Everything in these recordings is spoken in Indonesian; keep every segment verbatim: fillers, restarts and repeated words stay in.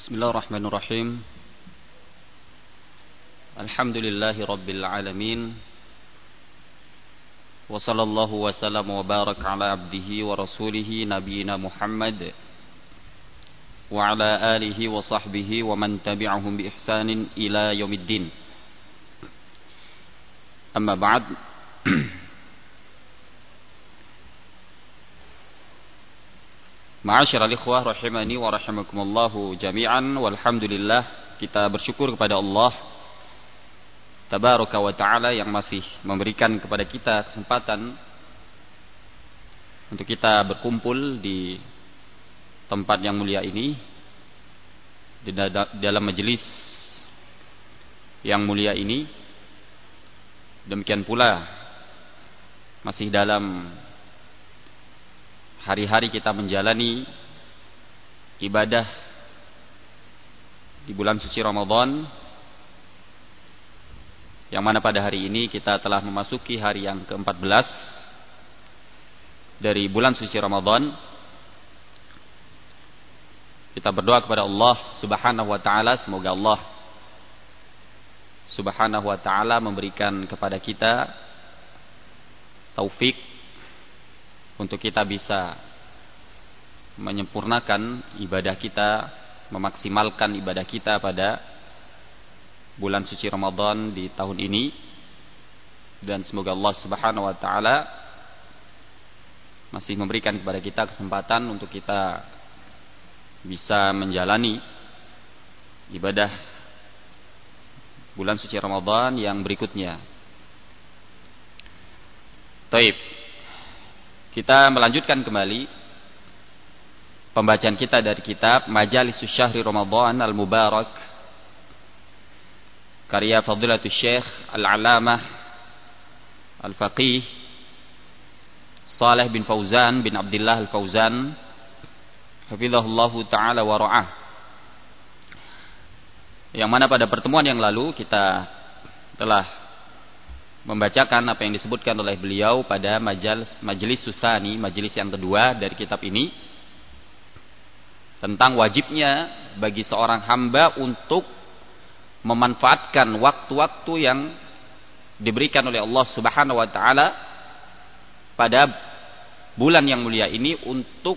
Bismillahirrahmanirrahim. Alhamdulillahi rabbil alamin. Wa sallallahu wa sallam wa baraka ala abdihi wa rasulihi nabiyina Muhammad wa ala alihi wa sahbihi wa man tabi'ahum bi ihsanin ila yaumiddin. Amma ba'd. Ma'asyiral ikhwah rahimani wa rahimakumullahu jami'an, walhamdulillah, kita bersyukur kepada Allah tabaraka wa ta'ala yang masih memberikan kepada kita kesempatan untuk kita berkumpul di tempat yang mulia ini, di dalam majelis yang mulia ini. Demikian pula masih dalam hari-hari kita menjalani ibadah di bulan suci Ramadan, yang mana pada hari ini kita telah memasuki hari yang keempat belas dari bulan suci Ramadan. Kita berdoa kepada Allah Subhanahu wa ta'ala, semoga Allah Subhanahu wa ta'ala memberikan kepada kita taufik untuk kita bisa menyempurnakan ibadah kita, memaksimalkan ibadah kita pada bulan suci Ramadan di tahun ini. Dan semoga Allah Subhanahu wa ta'ala masih memberikan kepada kita kesempatan untuk kita bisa menjalani ibadah bulan suci Ramadan yang berikutnya. Taib. Kita melanjutkan kembali pembacaan kita dari kitab Majalisus Syahri Ramadan Al-Mubarak, karya Fadilatul Syekh Al-Alamah Al-Faqih Saleh bin Fauzan bin Abdullah Al-Fauzan hafizahullahu ta'ala wa ra'ah, yang mana pada pertemuan yang lalu kita telah membacakan apa yang disebutkan oleh beliau pada majalis majelis susani, majelis yang kedua dari kitab ini, tentang wajibnya bagi seorang hamba untuk memanfaatkan waktu-waktu yang diberikan oleh Allah Subhanahu wa ta'ala pada bulan yang mulia ini untuk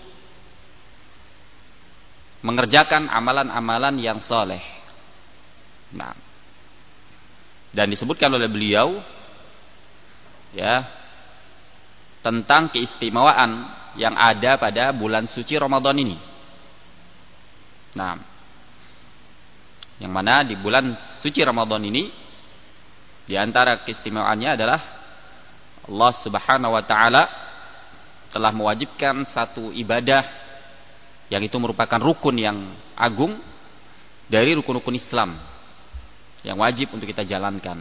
mengerjakan amalan-amalan yang soleh. Nah, dan disebutkan oleh beliau ya tentang keistimewaan yang ada pada bulan suci Ramadan ini. Nah, yang mana di bulan suci Ramadan ini, di antara keistimewaannya adalah Allah Subhanahu wa ta'ala telah mewajibkan satu ibadah yang itu merupakan rukun yang agung dari rukun-rukun Islam yang wajib untuk kita jalankan.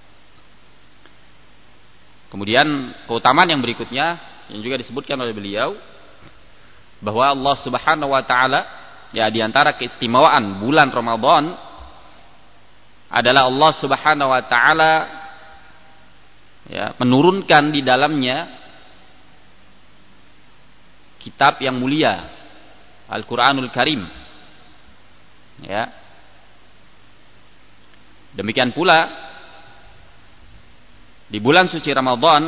Kemudian keutamaan yang berikutnya yang juga disebutkan oleh beliau, bahwa Allah Subhanahu wa ta'ala, ya, di antara keistimewaan bulan Ramadan adalah Allah Subhanahu wa ta'ala ya menurunkan di dalamnya kitab yang mulia, Al-Qur'anul Karim. Ya. Demikian pula di bulan suci Ramadan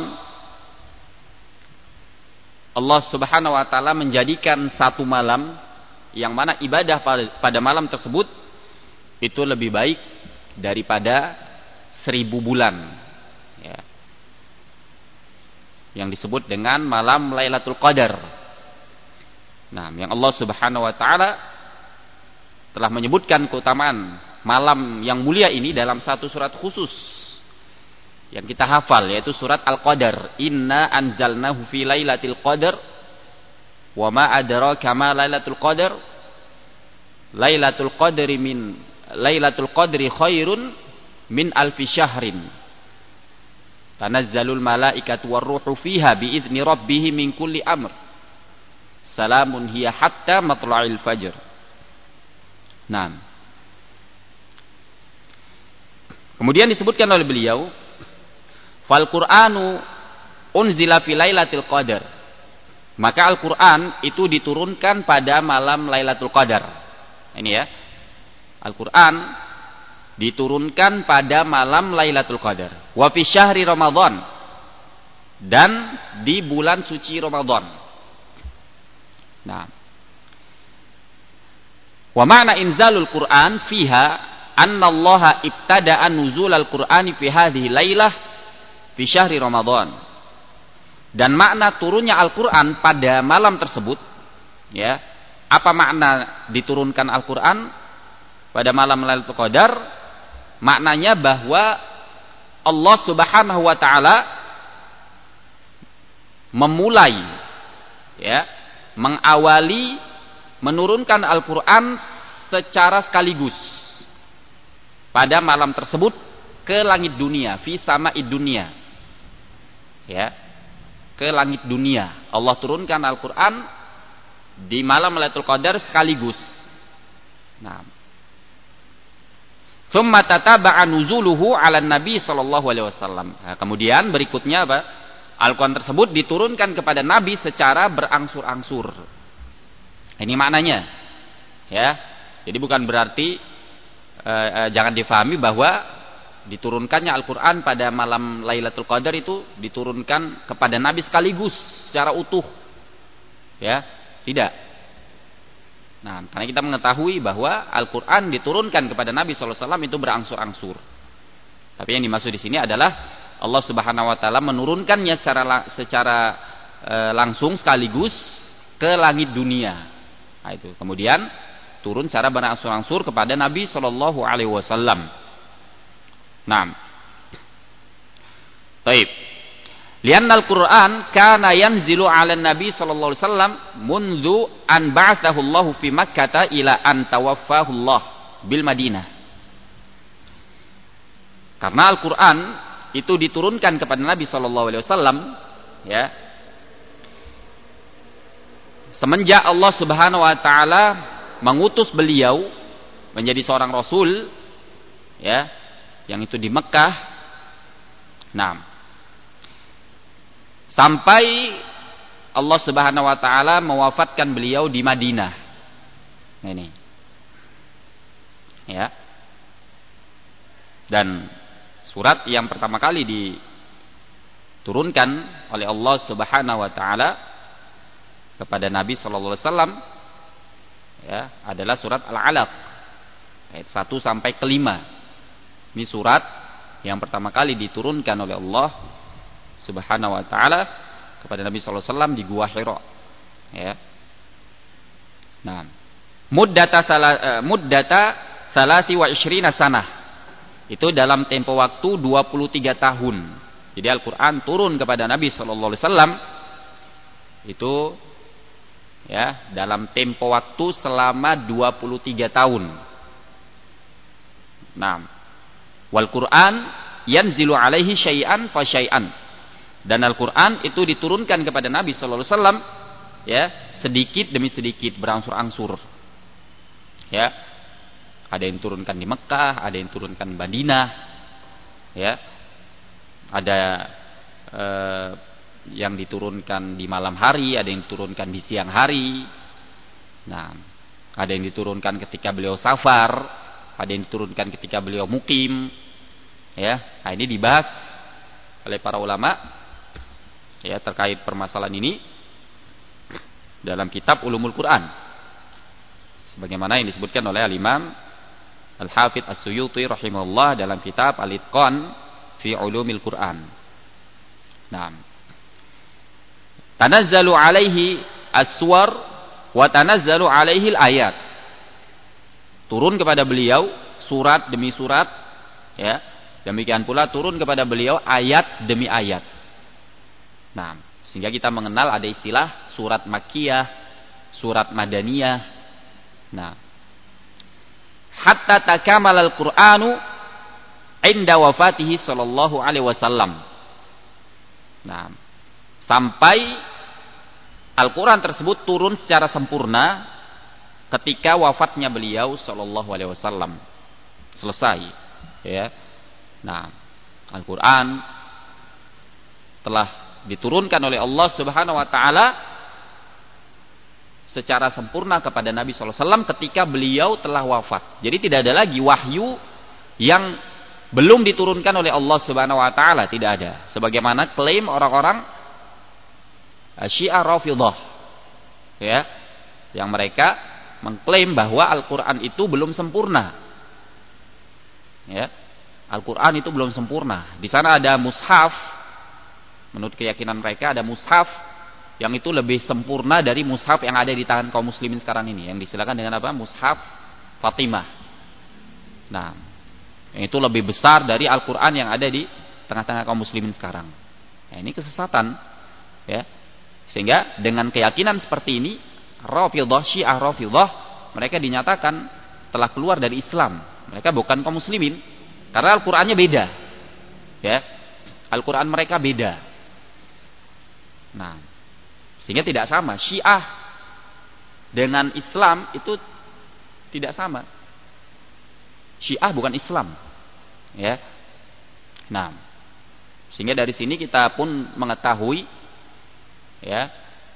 Allah Subhanahu wa ta'ala menjadikan satu malam yang mana ibadah pada malam tersebut itu lebih baik daripada seribu bulan, ya, yang disebut dengan malam Lailatul Qadar. Nah, yang Allah Subhanahu wa ta'ala telah menyebutkan keutamaan malam yang mulia ini dalam satu surat khusus yang kita hafal, yaitu surat Al-Qadar. Inna anzalnahu fi lailatul qadar wa ma adraka ma lailatul qadar lailatul qadri min lailatul qadri khairun min alfi syahrin tanazzalul malaikatu warruhu fiha biizni rabbihim min kulli amr salamun hiya hatta matla'il fajr. Nah, kemudian disebutkan oleh beliau, fal Qur'anu unzila fi lailatul qadar, maka Al-Qur'an itu diturunkan pada malam Lailatul Qadar. Ini ya. Al-Quran diturunkan pada malam Lailatul Qadar. Wa fi syahri Ramadan, dan di bulan suci Ramadan. Nah, wa ma'na inzalul Quran fiha anna Allah ibtada'a nuzulal Qur'ani fi hadhihi lailah fi syahri Ramadan. Dan makna turunnya Al-Qur'an pada malam tersebut, ya. Apa makna diturunkan Al-Qur'an pada malam Lailatul Qadar? Maknanya bahwa Allah Subhanahu wa taala memulai, ya, mengawali menurunkan Al-Qur'an secara sekaligus pada malam tersebut ke langit dunia, fi sama'id dunia. Ya, ke langit dunia. Allah turunkan Al-Qur'an di malam Lailatul Qadar sekaligus. Nah, Tsumma tataba'a nuzuluhu 'ala Nabi sallallahu alaihi wasallam. Nah, kemudian berikutnya apa? Al-Qur'an tersebut diturunkan kepada Nabi secara berangsur-angsur. Ini maknanya. Ya. Jadi bukan berarti eh, eh, jangan difahami bahwa diturunkannya Al-Qur'an pada malam Lailatul Qadar itu diturunkan kepada Nabi sekaligus secara utuh. Ya, tidak. Nah, karena kita mengetahui bahwa Al-Quran diturunkan kepada Nabi shallallahu alaihi wasallam itu berangsur-angsur. Tapi yang dimaksud di sini adalah Allah Subhanahu Wa Taala menurunkannya secara secara e, langsung sekaligus ke langit dunia. Nah, itu kemudian turun secara berangsur-angsur kepada Nabi shallallahu alaihi wasallam. Nah, taib. Lianna al-Qur'an kana yanzilu 'ala Nabi sallallahu alaihi wasallam mundu an ba'athahu Allah fi Makkah ila an tawaffahu Allah bil Madinah. Karena Al-Qur'an itu diturunkan kepada Nabi sallallahu alaihi wasallam, ya. Semenjak Allah Subhanahu wa taala mengutus beliau menjadi seorang rasul, ya, yang itu di Mekah. Nah, sampai Allah Subhanahu wa taala mewafatkan beliau di Madinah. Nah, ini. Ya. Dan surat yang pertama kali diturunkan oleh Allah Subhanahu wa taala kepada Nabi sallallahu alaihi wasallam, ya, adalah surat Al-Alaq ayat satu sampai ke lima. Ini surat yang pertama kali diturunkan oleh Allah Subhanahu wa taala kepada Nabi sallallahu alaihi wasallam di Gua Hira. Ya. Nah, muddata sala, muddata salasi wa isyrina sanah. Itu dalam tempo waktu dua puluh tiga tahun. Jadi Al-Qur'an turun kepada Nabi sallallahu alaihi wasallam itu, ya, dalam tempo waktu selama dua puluh tiga tahun. Nah, wal Qur'an yanzilu alaihi syai'an fa syai'an. Dan Al-Quran itu diturunkan kepada Nabi Sallallahu Alaihi Wasallam, ya, sedikit demi sedikit, berangsur-angsur. Ya, ada yang diturunkan di Mekah, ada yang diturunkan di Madinah, ya, ada eh, yang diturunkan di malam hari, ada yang diturunkan di siang hari. Nah, ada yang diturunkan ketika beliau safar, ada yang diturunkan ketika beliau mukim. Ya, nah ini dibahas oleh para ulama, ya, terkait permasalahan ini dalam kitab Ulumul Quran, sebagaimana yang disebutkan oleh Al-Imam Al-Hafidz As-Suyuti rahimahullah dalam kitab Al-Itqan fi Ulumil Quran. Nah, tanazzalu alaihi as-suwar wa tanazzalu alaihi al-ayat. Turun kepada beliau surat demi surat, ya. Demikian pula turun kepada beliau ayat demi ayat. Nah, sehingga kita mengenal ada istilah surat Makkiyah, surat Madaniyah. Nah, hatta takamal al-Qur'anu inda wafatihi sallallahu alaihi wasallam. Nah, sampai Al-Quran tersebut turun secara sempurna ketika wafatnya beliau sallallahu alaihi wasallam. Selesai, ya. Nah, Al-Quran telah diturunkan oleh Allah Subhanahu wa taala secara sempurna kepada Nabi sallallahu alaihi wasallam ketika beliau telah wafat. Jadi tidak ada lagi wahyu yang belum diturunkan oleh Allah Subhanahu wa taala, tidak ada. Sebagaimana klaim orang-orang Syiah Rafidhah, ya, yang mereka mengklaim bahwa Al-Qur'an itu belum sempurna. Ya. Al-Qur'an itu belum sempurna. Di sana ada mushaf, menurut keyakinan mereka ada mushaf yang itu lebih sempurna dari mushaf yang ada di tangan kaum muslimin sekarang ini, yang disilakan dengan apa? Mushaf Fatimah. Nah, yang itu lebih besar dari Al-Qur'an yang ada di tengah-tengah kaum muslimin sekarang. Nah, ini kesesatan, ya. Sehingga dengan keyakinan seperti ini, Rafidhah, Syiah Rafidhah, mereka dinyatakan telah keluar dari Islam. Mereka bukan kaum muslimin karena Al-Qur'annya beda. Ya. Al-Qur'an mereka beda. Nah, sehingga tidak sama. Syiah dengan Islam itu tidak sama. Syiah bukan Islam. Ya. Nah, sehingga dari sini kita pun mengetahui, ya,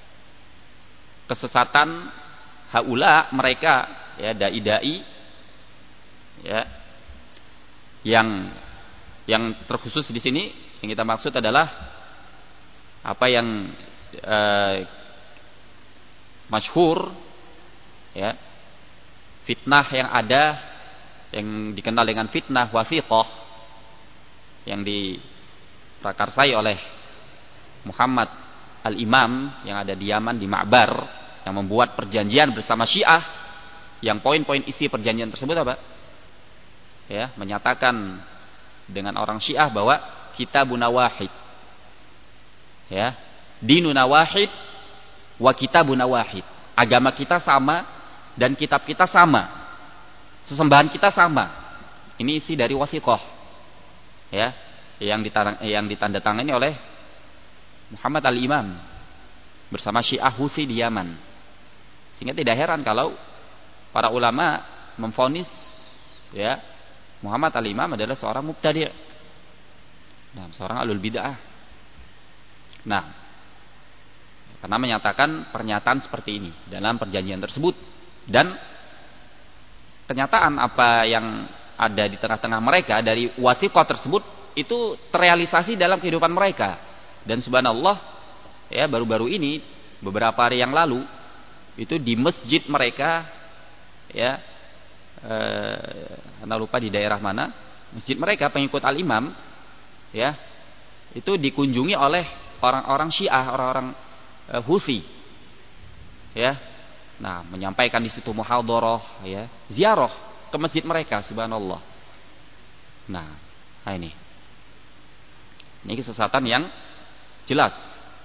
kesesatan haula mereka, ya, dai-dai, ya, yang yang terkhusus di sini yang kita maksud adalah apa yang Eh, masyhur, ya, fitnah yang ada yang dikenal dengan fitnah wasiqah yang diprakarsai oleh Muhammad al-Imam yang ada di Yaman, di Ma'bar, yang membuat perjanjian bersama Syiah, yang poin-poin isi perjanjian tersebut apa? Ya, menyatakan dengan orang Syiah bahwa kitabuna wahid, ya, dinuna wahid wa kitabuna wahid. Agama kita sama dan kitab kita sama. Sesembahan kita sama. Ini isi dari wasiqah, ya, yang ditanda, yang ditandatangani oleh Muhammad al-Imam bersama Syiah Husi di Yaman. Sehingga tidak heran kalau para ulama memvonis, ya, Muhammad al-Imam adalah seorang mubtadi', nah, seorang alul bid'ah. Nah, karena menyatakan pernyataan seperti ini dalam perjanjian tersebut, dan kenyataan apa yang ada di tengah-tengah mereka dari wasiqah tersebut itu terrealisasi dalam kehidupan mereka. Dan subhanallah, ya, baru-baru ini beberapa hari yang lalu itu di masjid mereka, ya, eh, anda lupa di daerah mana, masjid mereka pengikut al-Imam, ya, itu dikunjungi oleh orang-orang Syiah, orang-orang Husi, ya, nah, menyampaikan di situ muhadharah, ya, ziarah ke masjid mereka, subhanallah. Nah, nah ini, ini kesesatan yang jelas.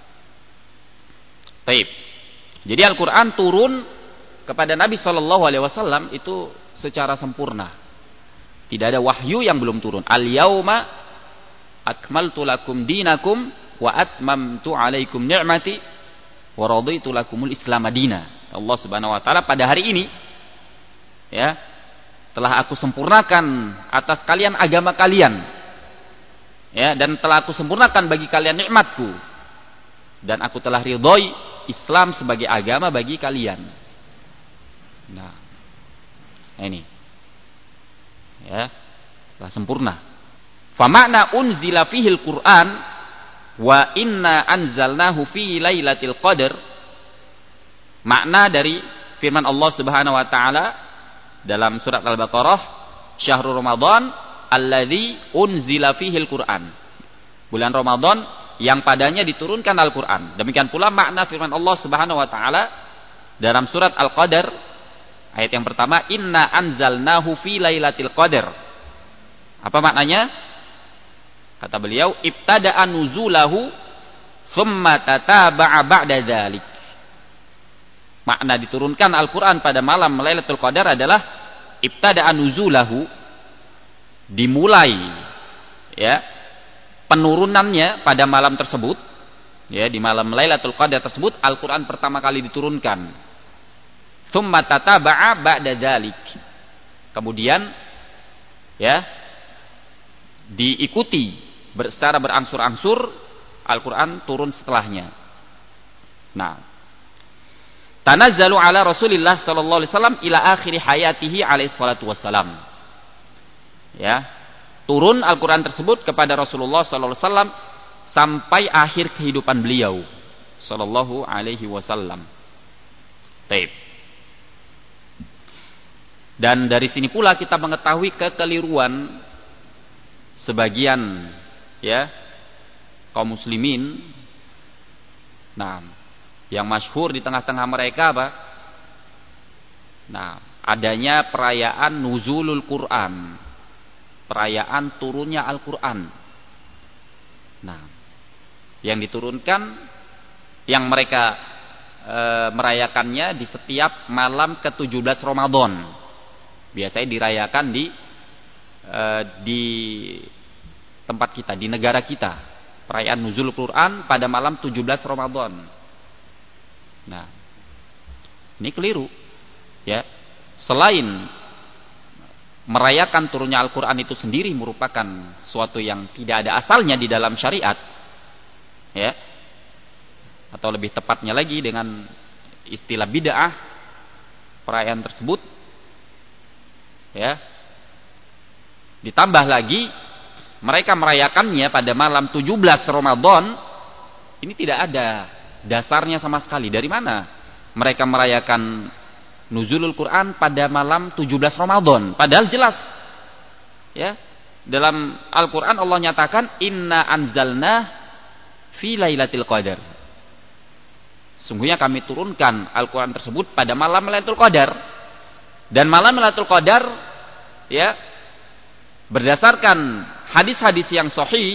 Taib. Jadi Al-Quran turun kepada Nabi Shallallahu Alaihi Wasallam itu secara sempurna, tidak ada wahyu yang belum turun. Al-yauma akmaltu lakum dinakum wa atmamtu alaikum ni'mati wa raditu lakumul Islam madina. Allah Subhanahu wa taala pada hari ini, ya, telah aku sempurnakan atas kalian agama kalian, ya, dan telah aku sempurnakan bagi kalian nikmatku, dan aku telah ridhoi Islam sebagai agama bagi kalian. Nah, ini, ya, telah sempurna. Fa makna unzila fihil Qur'an wa inna anzalnahu fi lailatul qadar. Makna dari firman Allah Subhanahu wa taala dalam surat Al-Baqarah, syahrul Ramadan alladzi unzila fihil Qur'an. Bulan Ramadan yang padanya diturunkan Al-Qur'an. Demikian pula makna firman Allah Subhanahu wa taala dalam surat Al-Qadar ayat yang pertama, inna anzalnahu fi lailatul qadar. Apa maknanya? Kata beliau, ibtada'a nuzulahu thumma tataba'a ba'da dzalik. Makna diturunkan Al-Qur'an pada malam Lailatul Qadar adalah ibtada'a nuzulahu, dimulai, ya, penurunannya pada malam tersebut, ya, di malam Lailatul Qadar tersebut Al-Qur'an pertama kali diturunkan. Thumma tataba'a ba'da dzalik. Kemudian, ya, diikuti secara berangsur-angsur Al-Quran turun setelahnya. Nah, tanazzalu ala Rasulillah sallallahu alaihi wasallam ila akhir hayatihi alaihi salatu wassalam. Ya, turun Al-Qur'an tersebut kepada Rasulullah sallallahu alaihi wasallam sampai akhir kehidupan beliau sallallahu alaihi wasallam. Baik. Dan dari sini pula kita mengetahui kekeliruan sebagian ya kaum muslimin. Nah, yang masyhur di tengah-tengah mereka apa? Nah, adanya perayaan nuzulul Quran, perayaan turunnya Al-Quran. Nah, yang diturunkan, yang mereka e, merayakannya di setiap malam ke tujuh belas Ramadan. Biasanya dirayakan di e, di tempat kita, di negara kita, perayaan nuzul Quran pada malam tujuh belas Ramadan. Nah, ini keliru, ya. Selain merayakan turunnya Al-Quran itu sendiri merupakan suatu yang tidak ada asalnya di dalam syariat, ya, atau lebih tepatnya lagi dengan istilah bid'ah, perayaan tersebut, ya, ditambah lagi mereka merayakannya pada malam tujuh belas Ramadan, ini tidak ada dasarnya sama sekali. Dari mana mereka merayakan nuzulul Quran pada malam tujuh belas Ramadan? Padahal jelas, ya, dalam Al-Quran Allah nyatakan inna anzalna fi lailatul qadar. Sungguhnya kami turunkan Al-Quran tersebut pada malam Lailatul Qadar. Dan malam Lailatul Qadar, ya, berdasarkan hadis-hadis yang sahih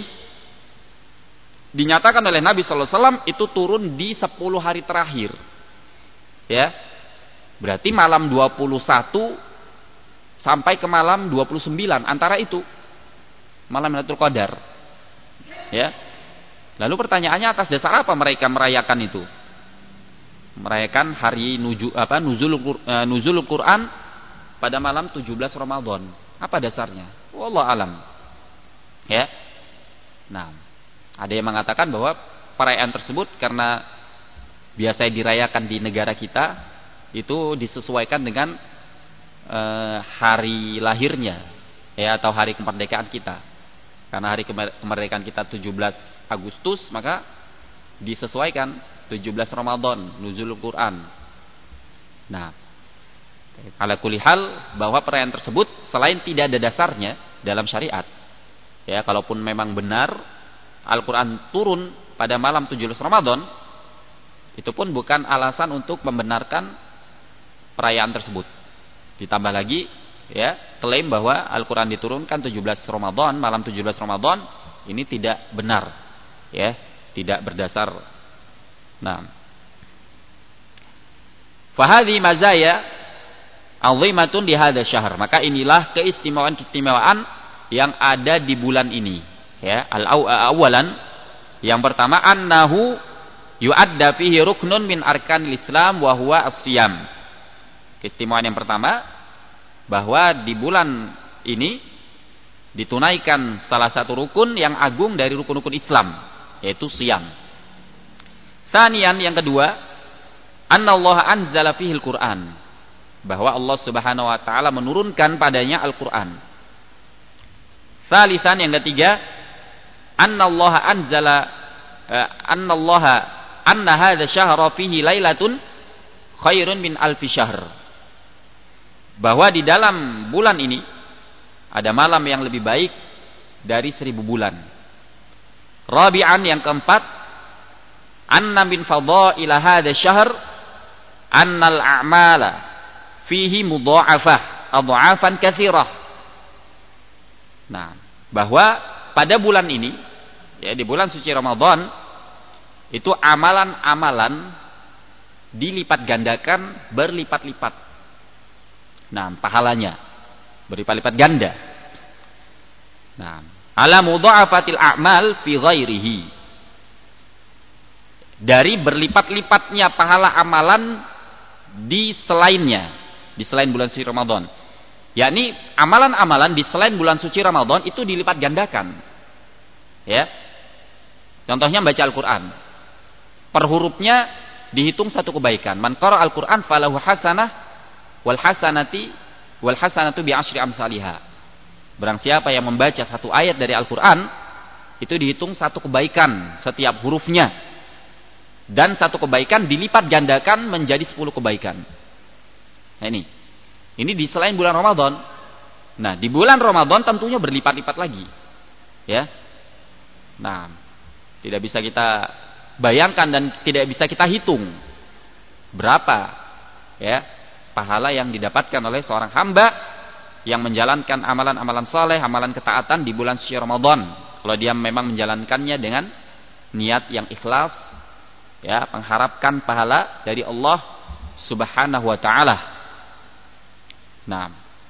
dinyatakan oleh Nabi sallallahu alaihi wasallam itu turun di sepuluh hari terakhir. Ya. Berarti malam dua puluh satu sampai ke malam dua puluh sembilan, antara itu malam Lailatul Qadar. Ya. Lalu pertanyaannya, atas dasar apa mereka merayakan itu? Merayakan hari nuju, apa nuzul uh, nuzul Quran pada malam tujuh belas Ramadan. Apa dasarnya? Wallahu alam. Ya. Nah, ada yang mengatakan bahwa perayaan tersebut karena biasa dirayakan di negara kita itu disesuaikan dengan uh, hari lahirnya, ya, atau hari kemerdekaan kita. Karena hari kemerdekaan kita tujuh belas Agustus, maka disesuaikan tujuh belas Ramadan nuzul Quran. Nah, ala kulli hal bahwa perayaan tersebut selain tidak ada dasarnya dalam syariat, ya, kalaupun memang benar Al-Quran turun pada malam tujuh belas Ramadan, itu pun bukan alasan untuk membenarkan perayaan tersebut. Ditambah lagi, ya, klaim bahwa Al-Quran diturunkan tujuh belas Ramadan, malam tujuh belas Ramadan, ini tidak benar, ya, tidak berdasar. Nah, fahadhi mazaya azimatun di hadza syahr. Maka inilah keistimewaan-keistimewaan yang ada di bulan ini, ya. Al-awalan, yang pertama, annahu yu'adda fihi ruknun min arkanil Islam wa huwa as-siyam. Keistimewaan yang pertama, bahwa di bulan ini ditunaikan salah satu rukun yang agung dari rukun-rukun Islam, yaitu siyam. Sanian, yang kedua, annallaha anzala fihil Qur'an, bahwa Allah Subhanahu wa taala menurunkan padanya Al-Qur'an. Salisan, yang ketiga, annallaha anzala uh, annallaha anna hadza syahra fihi lailatun khairun min alfi syahr, bahwa di dalam bulan ini ada malam yang lebih baik dari seribu bulan. Rabi'an, yang keempat, anna min fadhaila hadza syahr annal a'mala fihi mudha'afah adha'afan katsirah. Nah, bahwa pada bulan ini, ya, di bulan suci Ramadan, itu amalan-amalan dilipat gandakan berlipat-lipat. Nah, pahalanya berlipat-lipat ganda. Nah, ala mudha'afatil a'mal fi ghairihi, dari berlipat-lipatnya pahala amalan di selainnya, di selain bulan suci Ramadan. Yakni amalan-amalan di selain bulan suci Ramadan itu dilipat gandakan. Ya. Contohnya membaca Al-Qur'an. Per hurufnya dihitung satu kebaikan. Man qara al-Qur'an falahu hasanah wal hasanati wal hasanatu bi asyri amsalihha. Barang siapa yang membaca satu ayat dari Al-Qur'an, itu dihitung satu kebaikan setiap hurufnya. Dan satu kebaikan dilipat gandakan menjadi sepuluh kebaikan. Nah ini. Ini di selain bulan Ramadan. Nah, di bulan Ramadan tentunya berlipat-lipat lagi. Ya. Nah, tidak bisa kita bayangkan dan tidak bisa kita hitung berapa ya pahala yang didapatkan oleh seorang hamba yang menjalankan amalan-amalan saleh, amalan ketaatan di bulan suci Ramadan. Kalau dia memang menjalankannya dengan niat yang ikhlas, ya, mengharapkan pahala dari Allah Subhanahu wa taala. Nah,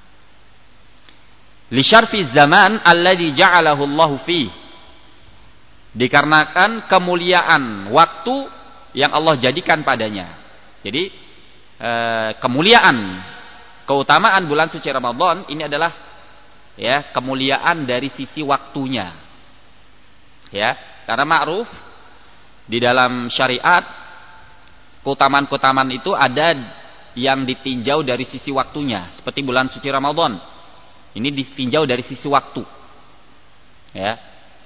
li syarfi zaman alladzi ja'alahu Allahu fi, dikarenakan kemuliaan waktu yang Allah jadikan padanya. Jadi eh, kemuliaan, keutamaan bulan suci Ramadan ini adalah ya kemuliaan dari sisi waktunya. Ya, karena ma'ruf di dalam syariat keutamaan-keutamaan itu ada yang ditinjau dari sisi waktunya, seperti bulan suci Ramadan. Ini ditinjau dari sisi waktu. Ya.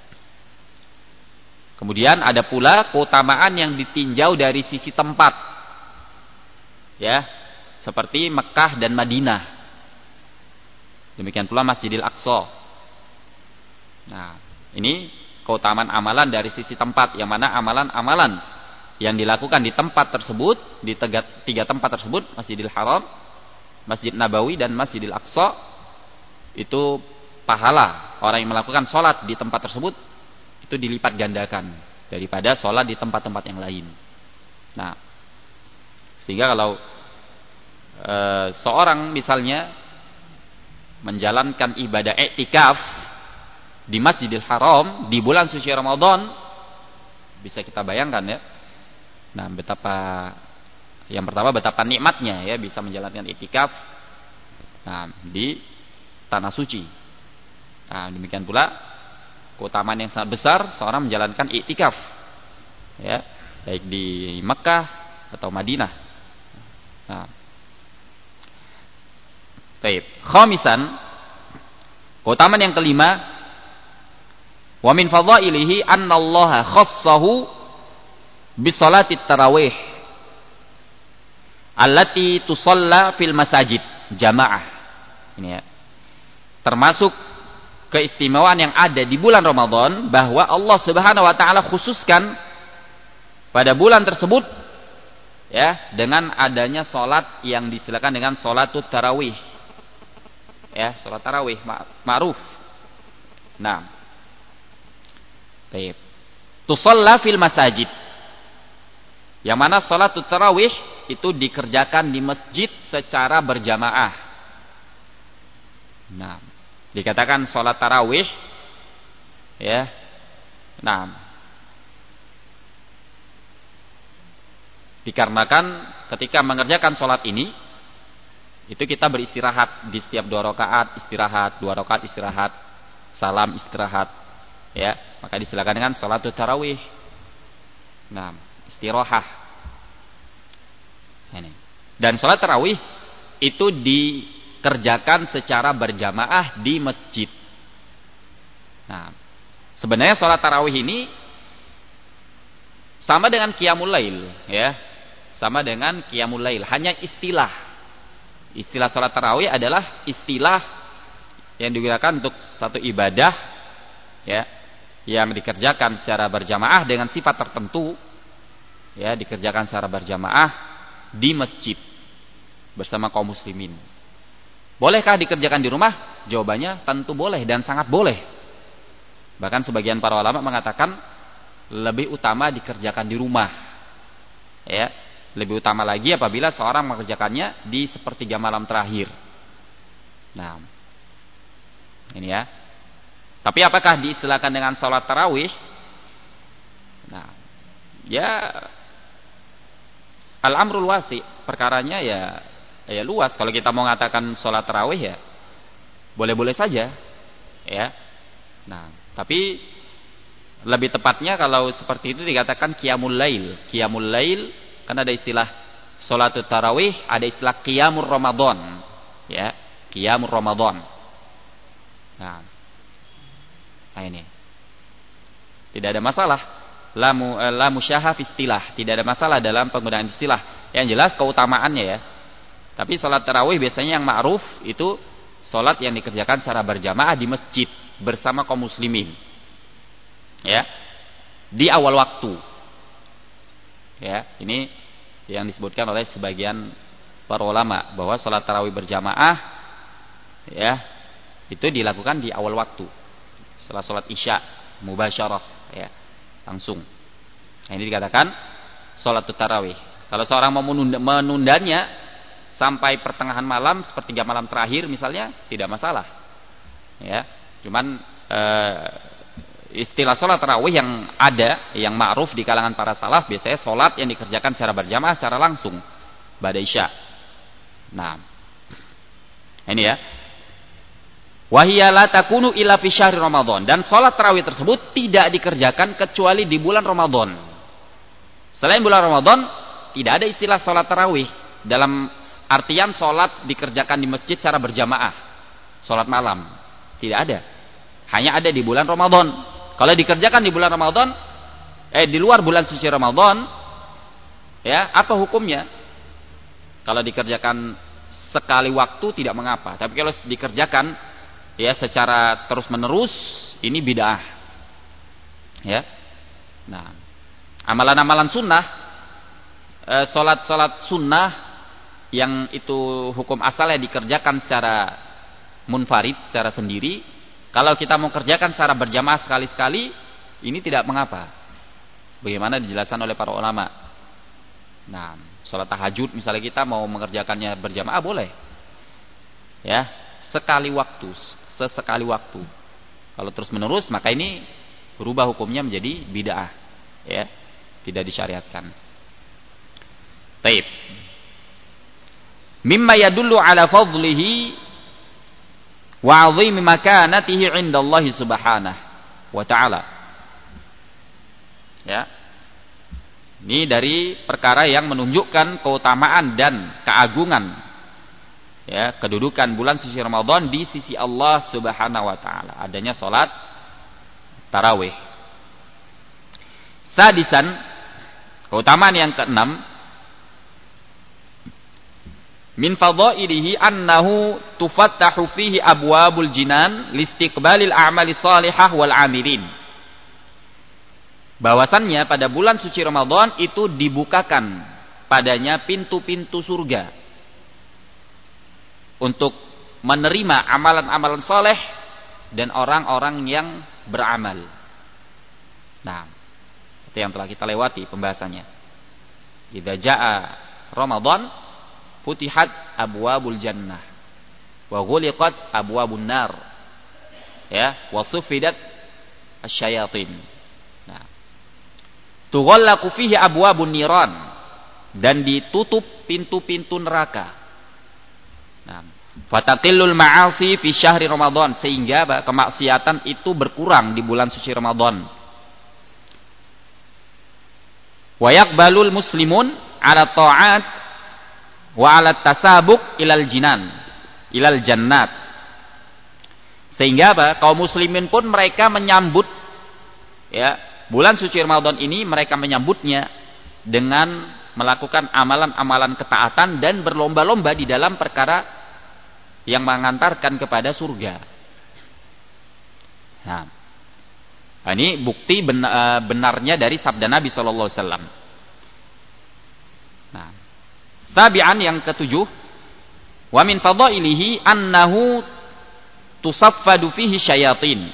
Kemudian ada pula keutamaan yang ditinjau dari sisi tempat. Ya, seperti Mekah dan Madinah. Demikian pula Masjidil Aqsa. Nah, ini keutamaan amalan dari sisi tempat, yang mana amalan-amalan yang dilakukan di tempat tersebut, di tiga, tiga tempat tersebut, Masjidil Haram, Masjid Nabawi dan Masjidil Aqsa, itu pahala orang yang melakukan sholat di tempat tersebut itu dilipat gandakan daripada sholat di tempat-tempat yang lain. Nah, sehingga kalau e, seorang misalnya menjalankan ibadah i'tikaf di Masjidil Haram di bulan suci Ramadan, bisa kita bayangkan ya. Nah, betapa yang pertama betapa nikmatnya ya bisa menjalankan i'tikaf nah, di tanah suci. Nah, demikian pula keutamaan yang sangat besar seorang menjalankan i'tikaf ya, baik di Mekah atau Madinah. Nah, baik. Khamisan, keutamaan yang kelima, wa min fadhailihi anna Allah khassahu bi salatit tarawih allati tusalla fil masajid jamaah. Ini ya. Termasuk keistimewaan yang ada di bulan Ramadan bahwa Allah Subhanahu wa taala khususkan pada bulan tersebut ya dengan adanya salat yang disilakan dengan salatut tarawih. Ya, salat tarawih ma'ruf. Nah. Baik. Tusalla fil masajid. Yang mana salatut tarawih itu dikerjakan di masjid secara berjamaah. Nah, dikatakan salat tarawih ya. Nah, dikarenakan ketika mengerjakan salat ini itu kita beristirahat di setiap dua rakaat, istirahat, dua rakaat istirahat, salam istirahat ya, maka disilakan dengan salatut tarawih. Nah, istirahah. Ini. Dan salat tarawih itu dikerjakan secara berjamaah di masjid. Nah, sebenarnya salat tarawih ini sama dengan qiyamul lail ya. Sama dengan qiyamul lail, hanya istilah. Istilah salat tarawih adalah istilah yang digunakan untuk satu ibadah ya yang dikerjakan secara berjamaah dengan sifat tertentu ya, dikerjakan secara berjamaah di masjid bersama kaum muslimin. Bolehkah dikerjakan di rumah? Jawabannya tentu boleh dan sangat boleh. Bahkan sebagian para ulama mengatakan lebih utama dikerjakan di rumah. Ya, lebih utama lagi apabila seorang mengerjakannya di sepertiga malam terakhir. Nah, ini ya. Tapi apakah diistilahkan dengan salat tarawih? Nah, ya al-amrul wasi, perkaranya ya ya luas. Kalau kita mau mengatakan salat tarawih ya boleh-boleh saja ya. Nah, tapi lebih tepatnya kalau seperti itu dikatakan qiyamul lail. Qiyamul lail Kan ada istilah salatul tarawih, ada istilah qiyamul Ramadan. Ya, qiyamul Ramadan. Nah, nah ini. Tidak ada masalah. La mu, la musyaha fi istilah. Tidak ada masalah dalam penggunaan istilah. Yang jelas keutamaannya ya. Tapi salat tarawih biasanya yang ma'ruf itu salat yang dikerjakan secara berjamaah di masjid bersama kaum muslimin. Ya. Di awal waktu. Ya, ini yang disebutkan oleh sebagian para ulama bahwa salat tarawih berjamaah ya, itu dilakukan di awal waktu. Setelah salat Isya mubasyarah ya, langsung. Nah, ini dikatakan salat tarawih. Kalau seorang mau menunda, menundanya sampai pertengahan malam, sepertiga malam terakhir misalnya, tidak masalah. Ya, cuman eh, istilah sholat tarawih yang ada, yang ma'ruf di kalangan para salaf, biasanya sholat yang dikerjakan secara berjamaah, secara langsung ba'da Isya. Nah, ini ya. Wahiyya la takunu illa fi syahri Ramadan, dan sholat tarawih tersebut tidak dikerjakan kecuali di bulan Ramadan. Selain bulan Ramadan, tidak ada istilah sholat tarawih dalam artian sholat dikerjakan di masjid secara berjamaah, sholat malam, tidak ada. Hanya ada di bulan Ramadan. Kalau dikerjakan di bulan Ramadan, eh di luar bulan suci Ramadan, ya apa hukumnya? Kalau dikerjakan sekali waktu tidak mengapa. Tapi kalau dikerjakan ya secara terus menerus, ini bid'ah. Ya. Nah, amalan-amalan sunnah, eh, solat-solat sunnah yang itu hukum asalnya dikerjakan secara munfarid, secara sendiri. Kalau kita mau kerjakan secara berjamaah sekali-sekali, ini tidak mengapa. Bagaimana dijelaskan oleh para ulama. Nah, sholat tahajud misalnya kita mau mengerjakannya berjamaah boleh. Ya, sekali waktu, sesekali waktu. Kalau terus menerus maka ini berubah hukumnya menjadi bid'ah. Ya, tidak disyariatkan. Baik. Mimma yadullu ala fadlihi wa 'azimi makanatihi 'indallahi subhanahu wa ta'ala. Ya. Ini dari perkara yang menunjukkan keutamaan dan keagungan ya, kedudukan bulan suci Ramadan di sisi Allah Subhanahu wa taala. Adanya salat tarawih. Sadisan, keutamaan yang keenam, min fadhailihi annahu tufattahu fihi abwabul jinan listiqbalil a'mali salihah wal 'amilin. Bahwasannya pada bulan suci Ramadan itu dibukakan padanya pintu-pintu surga untuk menerima amalan-amalan saleh dan orang-orang yang beramal. Nah, itu yang telah kita lewati pembahasannya. Idza jaa Ramadan futihat abwabul jannah wa ghuliqat abwabun nar ya wa suffidat asyayatin. Nah, tughallaqu fihi abwabun niran, dan ditutup pintu-pintu neraka. Nah, fataqillul ma'asi fi syahri Ramadan, sehingga kemaksiatan itu berkurang di bulan suci Ramadan. Wa yaqbalul muslimun ala ta'at wa 'ala tasabuk ilal jinan, ilal jannat. Sehingga apa? Kaum muslimin pun mereka menyambut ya, bulan suci Ramadan ini mereka menyambutnya dengan melakukan amalan-amalan ketaatan dan berlomba-lomba di dalam perkara yang mengantarkan kepada surga. Nah, ini bukti benarnya dari sabda Nabi sallallahu alaihi wasallam. Nah, sabi'an yang ketujuh, wa min fadhailihi annahu tusaffadu fihi syayatin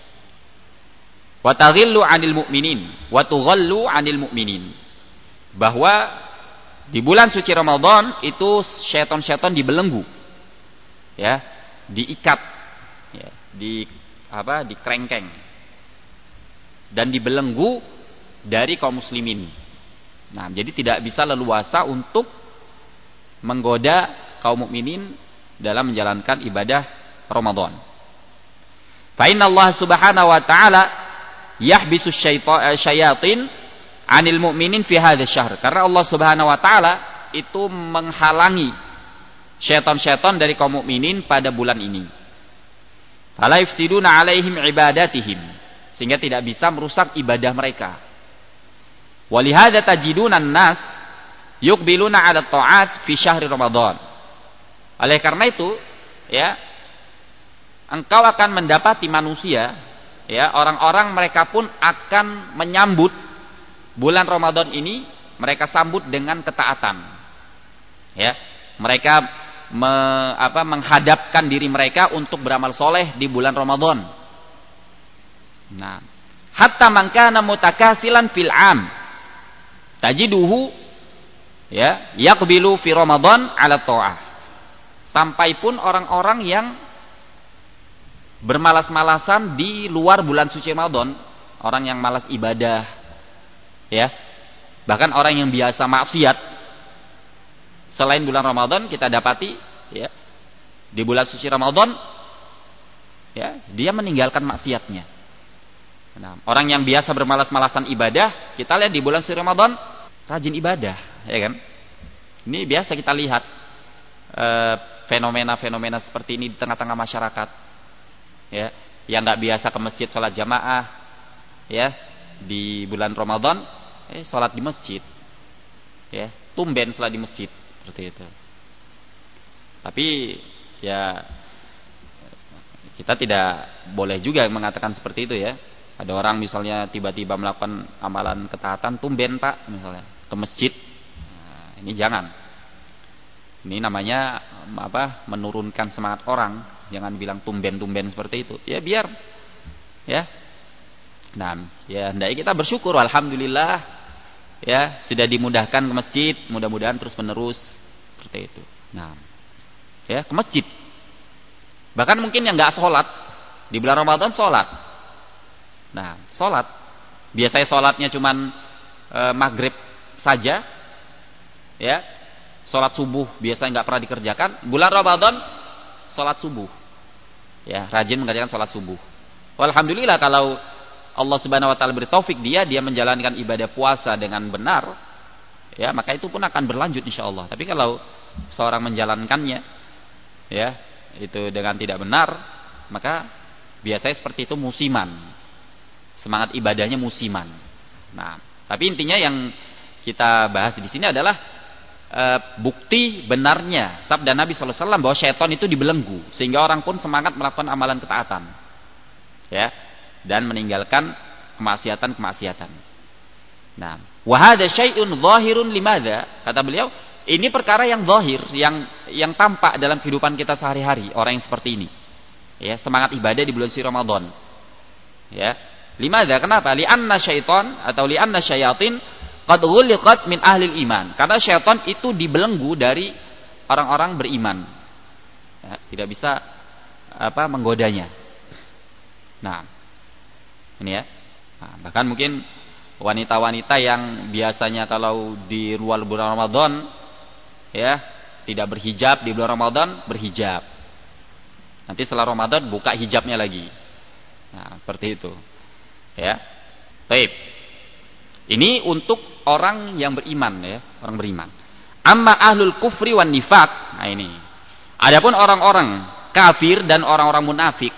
wa taghillu 'anil mu'minin wa tughallu 'anil mu'minin. Bahwa di bulan suci Ramadan itu syaitan-syaitan dibelenggu. Ya, diikat ya, di apa? Dikrengkeng dan dibelenggu dari kaum muslimin. Nah, jadi tidak bisa leluasa untuk menggoda kaum mukminin dalam menjalankan ibadah Ramadan. Fa inna Allah Subhanahu wa taala yahbisu syayatin 'anil mu'minin fi hadzal syahr. Karena Allah Subhanahu wa taala itu menghalangi syaitan-syaitan dari kaum mukminin pada bulan ini. Fala yufsiduna 'alaihim ibadatihim, sehingga tidak bisa merusak ibadah mereka. Walihada tajiduna an-nas yuqbiluna 'ala ta'at fi syahri Ramadan. Oleh karena itu, ya, engkau akan mendapati manusia, ya, orang-orang mereka pun akan menyambut bulan Ramadan ini, mereka sambut dengan ketaatan. Ya, mereka me, apa, menghadapkan diri mereka untuk beramal soleh di bulan Ramadan. Nah, hatta man kana mutakasilan fil 'am tajiduhu, ya, yaqbilu fi Ramadan 'ala ta'ah. Sampai pun orang-orang yang bermalas-malasan di luar bulan suci Ramadan, orang yang malas ibadah, ya, bahkan orang yang biasa maksiat selain bulan Ramadan, kita dapati, ya, di bulan suci Ramadan, ya, dia meninggalkan maksiatnya. Nah, orang yang biasa bermalas-malasan ibadah, kita lihat di bulan suci Ramadan rajin ibadah, ya kan? Ini biasa kita lihat e, fenomena-fenomena seperti ini di tengah-tengah masyarakat, ya, yang nggak biasa ke masjid sholat jamaah, ya, di bulan Ramadan, eh, sholat di masjid, ya, tumben sholat di masjid, seperti itu. Tapi ya kita tidak boleh juga mengatakan seperti itu, ya. Ada orang misalnya tiba-tiba melakukan amalan ketaatan, tumben pak, misalnya ke masjid, nah, ini jangan. Ini namanya apa? Menurunkan semangat orang. Jangan bilang tumben-tumben seperti itu. Ya biar, ya. Nah, ya hendaknya kita bersyukur, alhamdulillah, ya, sudah dimudahkan ke masjid, mudah-mudahan terus menerus seperti itu. Nah, ya, ke masjid. Bahkan mungkin yang nggak sholat di bulan Ramadan sholat. Nah, sholat. Biasanya sholatnya cuman e, maghrib saja, ya. Sholat subuh biasanya nggak pernah dikerjakan. Bulan Ramadan sholat subuh, ya, rajin mengerjakan sholat subuh. Alhamdulillah kalau Allah Subhanahu Wa Taala beri taufik dia, dia menjalankan ibadah puasa dengan benar, ya, maka itu pun akan berlanjut insya Allah. Tapi kalau seorang menjalankannya, ya, itu dengan tidak benar, maka biasanya seperti itu musiman, semangat ibadahnya musiman. Nah, tapi intinya yang kita bahas di sini adalah e, bukti benarnya sabda Nabi Sallallahu Alaihi Wasallam bahwa syaitan itu dibelenggu sehingga orang pun semangat melakukan amalan ketaatan, ya, dan meninggalkan kemaksiatan-kemaksiatan. Nah, wa hadza syai'un dhahirun limadza? Kata beliau, ini perkara yang zahir, yang yang tampak dalam kehidupan kita sehari-hari, orang yang seperti ini. Ya, semangat ibadah di bulan suci Ramadan. Ya. Limadza? Kenapa? Li'anna syaitan atau li'anna syayatin qad ghuliqat min ahli iman. Karena syaitan itu dibelenggu dari orang-orang beriman. Ya, tidak bisa apa menggodanya. Nah, ini ya. Nah, bahkan mungkin wanita-wanita yang biasanya kalau di luar bulan Ramadan, ya, tidak berhijab, di bulan Ramadan berhijab. Nanti setelah Ramadan buka hijabnya lagi. Nah, seperti itu. Ya. Baik. Ini untuk orang yang beriman, ya, orang beriman. Amma ahlul kufri wan nifaq. Nah, ini. Adapun orang-orang kafir dan orang-orang munafik,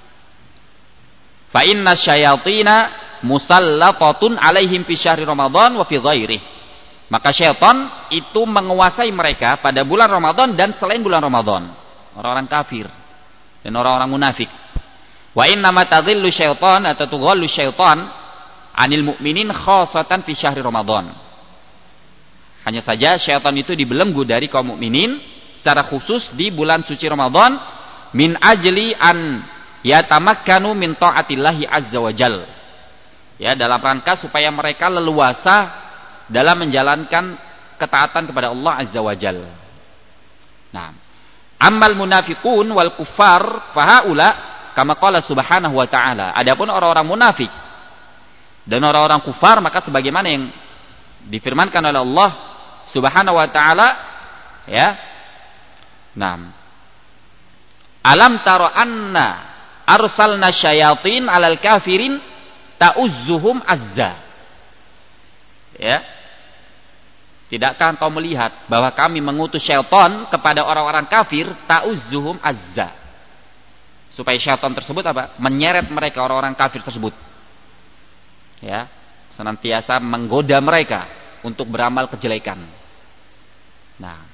fa inna syayatina musallatatun alaihim fi syahri Ramadan wa fi ghairihi. Maka syaitan itu menguasai mereka pada bulan Ramadan dan selain bulan Ramadan. Orang-orang kafir dan orang-orang munafik. Wa inna ma tadhillu syaitan atau tughallu syaitan anil mu'minin khassatan fi syahri Ramadan. Hanya saja syaitan itu dibelenggu dari kaum mukminin secara khusus di bulan suci Ramadan min ajli an yatamakkanu min ta'atillahi azza wa jal. Ya, dalam rangka supaya mereka leluasa dalam menjalankan ketaatan kepada Allah azza wa jal. Nah, ammal munafiqun wal kuffar fahaula kama qala subhanahu wa ta'ala. Adapun orang-orang munafik dan orang-orang kufar, maka sebagaimana yang difirmankan oleh Allah Subhanahu wa ta'ala, ya. Nah, alam taro anna arsalna syayatin alal kafirin ta'uzzuhum azza. Ya. Tidakkah engkau melihat bahwa kami mengutus syaitan kepada orang-orang kafir ta'uzzuhum azza. Supaya syaitan tersebut apa? Menyeret mereka orang-orang kafir tersebut. Ya, senantiasa menggoda mereka untuk beramal kejelekan. Nah,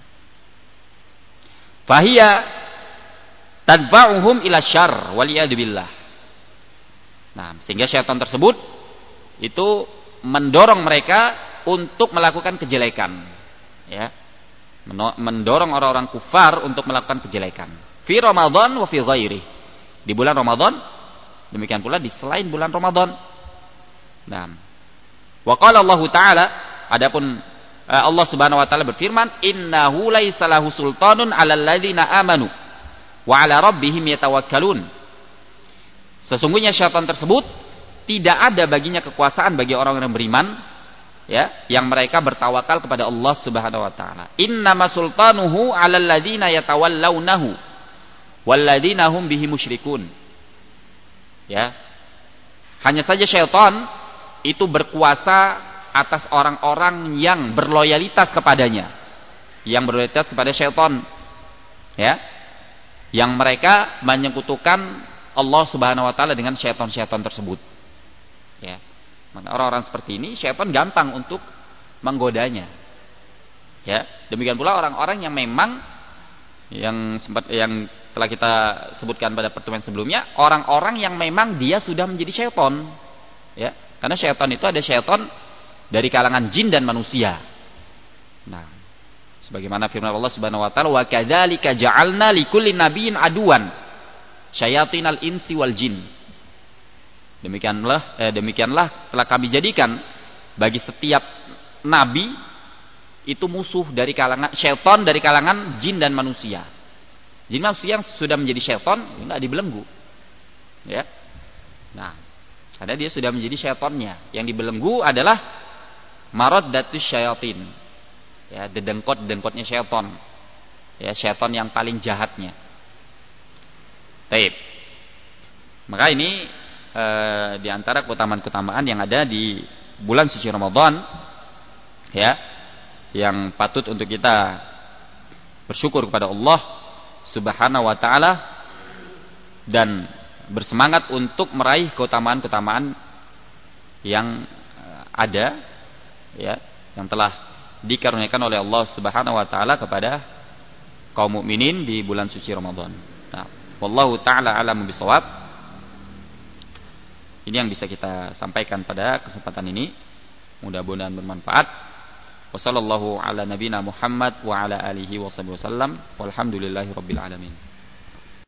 fahiya tadfa'uhum ila syarr waliyadu billah. Nah, sehingga syaitan tersebut itu mendorong mereka untuk melakukan kejelekan, ya, mendorong orang-orang kufar untuk melakukan kejelekan. Fi Ramadan wa fi ghairi, di bulan Ramadan, demikian pula di selain bulan Ramadan. Nah, wa qala Allah Ta'ala, adapun uh, Allah Subhanahu wa taala berfirman, innahu laisa lahu sultanun 'alal ladzina amanu wa 'ala rabbihim yatawakkalun. Sesungguhnya syaitan tersebut tidak ada baginya kekuasaan bagi orang-orang yang beriman, ya, yang mereka bertawakal kepada Allah Subhanahu wa taala. Innama sultanuhu 'alal ladzina yatawallawnahu wal ladzina hum bihi musyrikun. Ya. Hanya saja syaitan itu berkuasa atas orang-orang yang berloyalitas kepadanya, yang berloyalitas kepada syaitan, ya, yang mereka menyekutukan Allah Subhanahu wa taala dengan syaitan-syaitan tersebut, ya. Maka orang-orang seperti ini syaitan gampang untuk menggodanya, ya. Demikian pula orang-orang yang memang yang sempat yang telah kita sebutkan pada pertemuan sebelumnya, orang-orang yang memang dia sudah menjadi syaitan, ya. Karena syaitan itu ada syaitan dari kalangan jin dan manusia. Nah, sebagaimana firman Allah Subhanahu wa taala, wa kadzalika ja'alna likulli nabiyyin aduwan syayatinal insi wal jin. Demikianlah eh, demikianlah telah kami jadikan bagi setiap nabi itu musuh dari kalangan syaitan dari kalangan jin dan manusia. Jin manusia yang sudah menjadi syaitan enggak dibelenggu. Ya. Nah, karena dia sudah menjadi syaitannya. Yang dibelenggu adalah maraddatus syayatin. Ya, dedengkot-dedengkotnya syaitan. Ya, syaitan yang paling jahatnya. Baik. Maka ini e, di antara keutamaan-keutamaan yang ada di bulan suci Ramadan, ya, yang patut untuk kita bersyukur kepada Allah Subhanahu wa taala dan bersemangat untuk meraih keutamaan-keutamaan yang ada, ya, yang telah dikaruniakan oleh Allah Subhanahu wa taala kepada kaum mukminin di bulan suci Ramadan. Nah, wallahu taala alam bisawab. Ini yang bisa kita sampaikan pada kesempatan ini. Mudah-mudahan bermanfaat. Wassallallahu ala nabiyina Muhammad wa ala alihi wasallam. Walhamdulillahirabbil alamin.